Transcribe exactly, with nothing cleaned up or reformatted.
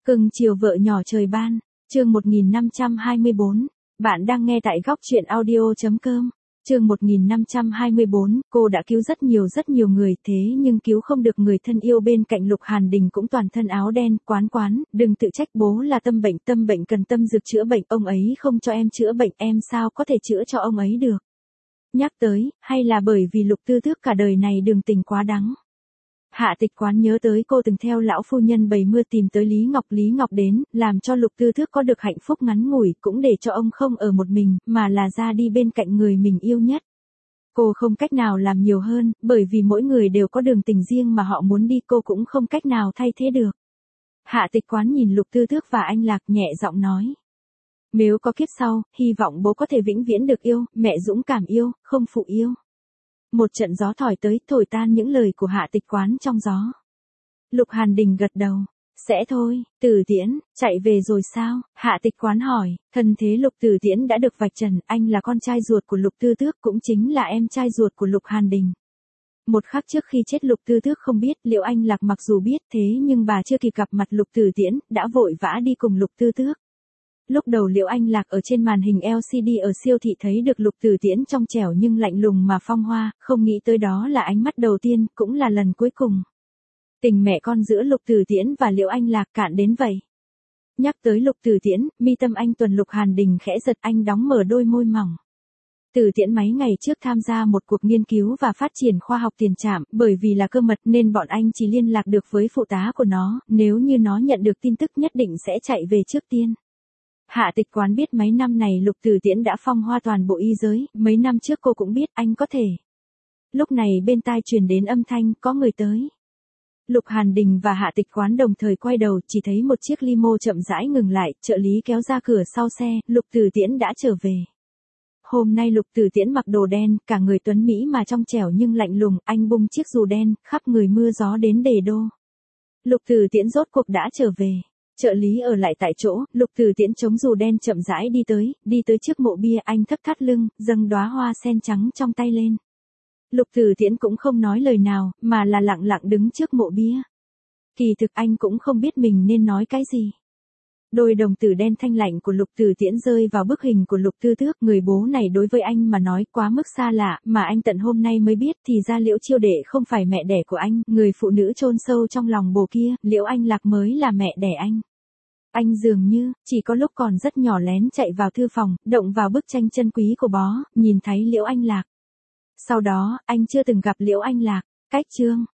Cưng chiều vợ nhỏ trời ban, chương một nghìn năm trăm hai mươi bốn. Bạn đang nghe tại góc truyện audio.com. Chương một nghìn năm trăm hai mươi bốn, cô đã cứu rất nhiều rất nhiều người, thế nhưng cứu không được người thân yêu bên cạnh. Lục Hàn Đình cũng toàn thân áo đen. Quán quán, đừng tự trách bố là tâm bệnh, tâm bệnh cần tâm dược chữa bệnh, ông ấy không cho em chữa bệnh, em sao có thể chữa cho ông ấy được. Nhắc tới, hay là bởi vì Lục Tư Tước cả đời này đường tình quá đắng. Hạ Tịch Quán nhớ tới cô từng theo lão phu nhân bày mưa tìm tới Lý Ngọc, Lý Ngọc đến, làm cho Lục Tư Tước có được hạnh phúc ngắn ngủi, cũng để cho ông không ở một mình, mà là ra đi bên cạnh người mình yêu nhất. Cô không cách nào làm nhiều hơn, bởi vì mỗi người đều có đường tình riêng mà họ muốn đi, cô cũng không cách nào thay thế được. Hạ Tịch Quán nhìn Lục Tư Tước và anh Lạc nhẹ giọng nói. Nếu có kiếp sau, hy vọng bố có thể vĩnh viễn được yêu, mẹ dũng cảm yêu, không phụ yêu. Một trận gió thổi tới, thổi tan những lời của Hạ Tịch Quán trong gió. Lục Hàn Đình gật đầu. Sẽ thôi, Tử Tiễn, chạy về rồi sao? Hạ Tịch Quán hỏi. Thân thế Lục Tử Tiễn đã được vạch trần, anh là con trai ruột của Lục Tư Tước, cũng chính là em trai ruột của Lục Hàn Đình. Một khắc trước khi chết Lục Tư Tước không biết, Liễu Anh Lạc mặc dù biết thế nhưng bà chưa kịp gặp mặt Lục Tử Tiễn, đã vội vã đi cùng Lục Tư Tước. Lúc đầu Liễu Anh Lạc ở trên màn hình lờ xê đê ở siêu thị thấy được Lục Tử Tiễn trong trẻo nhưng lạnh lùng mà phong hoa, không nghĩ tới đó là ánh mắt đầu tiên, cũng là lần cuối cùng. Tình mẹ con giữa Lục Tử Tiễn và Liễu Anh Lạc cạn đến vậy. Nhắc tới Lục Tử Tiễn, mi tâm anh Tuần Lục Hàn Đình khẽ giật, anh đóng mở đôi môi mỏng. Tử Tiễn mấy ngày trước tham gia một cuộc nghiên cứu và phát triển khoa học tiền trạm, bởi vì là cơ mật nên bọn anh chỉ liên lạc được với phụ tá của nó, nếu như nó nhận được tin tức nhất định sẽ chạy về trước tiên. Hạ Tịch Quán biết mấy năm này Lục Tử Tiễn đã phong hoa toàn bộ y giới, mấy năm trước cô cũng biết anh có thể. Lúc này bên tai truyền đến âm thanh, có người tới. Lục Hàn Đình và Hạ Tịch Quán đồng thời quay đầu, chỉ thấy một chiếc limo chậm rãi ngừng lại, trợ lý kéo ra cửa sau xe, Lục Tử Tiễn đã trở về. Hôm nay Lục Tử Tiễn mặc đồ đen, cả người tuấn mỹ mà trong trẻo nhưng lạnh lùng, anh bung chiếc dù đen, khắp người mưa gió đến đề đô. Lục Tử Tiễn rốt cuộc đã trở về. Trợ lý ở lại tại chỗ, Lục Tử Tiễn chống dù đen chậm rãi đi tới, đi tới trước mộ bia, anh thấp thắt lưng, dâng đóa hoa sen trắng trong tay lên. Lục Tử Tiễn cũng không nói lời nào, mà là lặng lặng đứng trước mộ bia. Kỳ thực anh cũng không biết mình nên nói cái gì. Đôi đồng tử đen thanh lạnh của Lục Tử Tiễn rơi vào bức hình của Lục Tư Tước, người bố này đối với anh mà nói quá mức xa lạ, mà anh tận hôm nay mới biết thì ra Liễu Chiêu Đệ không phải mẹ đẻ của anh, người phụ nữ chôn sâu trong lòng bồ kia, Liễu Anh Lạc mới là mẹ đẻ anh. Anh dường như, chỉ có lúc còn rất nhỏ lén chạy vào thư phòng, động vào bức tranh chân quý của bó, nhìn thấy Liễu Anh Lạc. Sau đó, anh chưa từng gặp Liễu Anh Lạc. Cách chương.